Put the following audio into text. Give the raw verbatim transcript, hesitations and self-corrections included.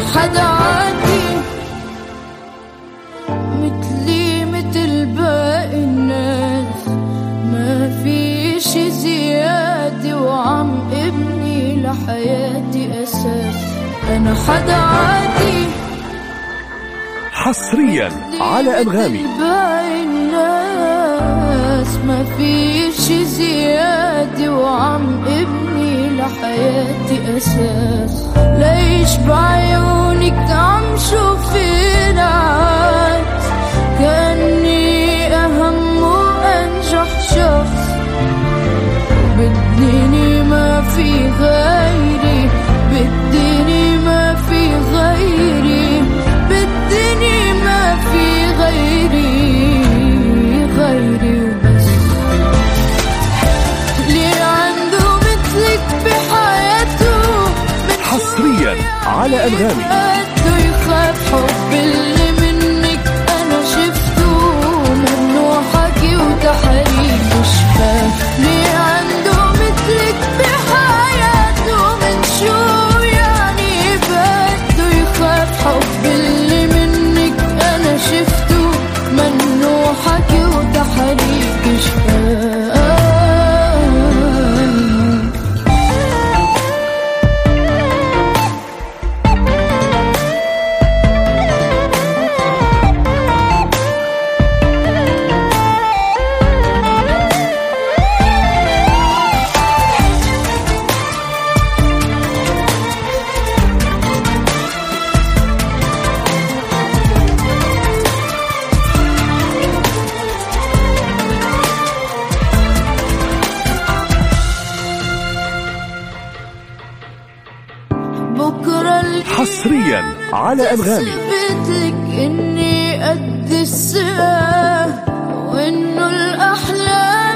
حدا عادي مثلي مثل باقي الناس، ما في شي زيادة وعم ابني لحياتي أساس. أنا حدا عادي حصريا على أنغامي. باقي الناس ما في شي زيادة وعم ابني لحياتي أساس. ليش بعيونك عم شوف ناس كأني أهم وأنجح شخص، بديني ما في غيري، بديني ما في غيري، بديني ما في غيري غيري وبس. اللي عنده مثلك بحياته حصريا على أنغامي. بده يخاف حب اللي منك أنا شفته، منه حكي وتحريك شفاف. اللي عنده مثلك بحياته من شو يعني بده يخاف حب اللي منك أنا شفته، منه حكي وتحريك شفاف. بكرة حصريا على أنغامي. بثبتلك إني قد الثقة وإنه الأحلام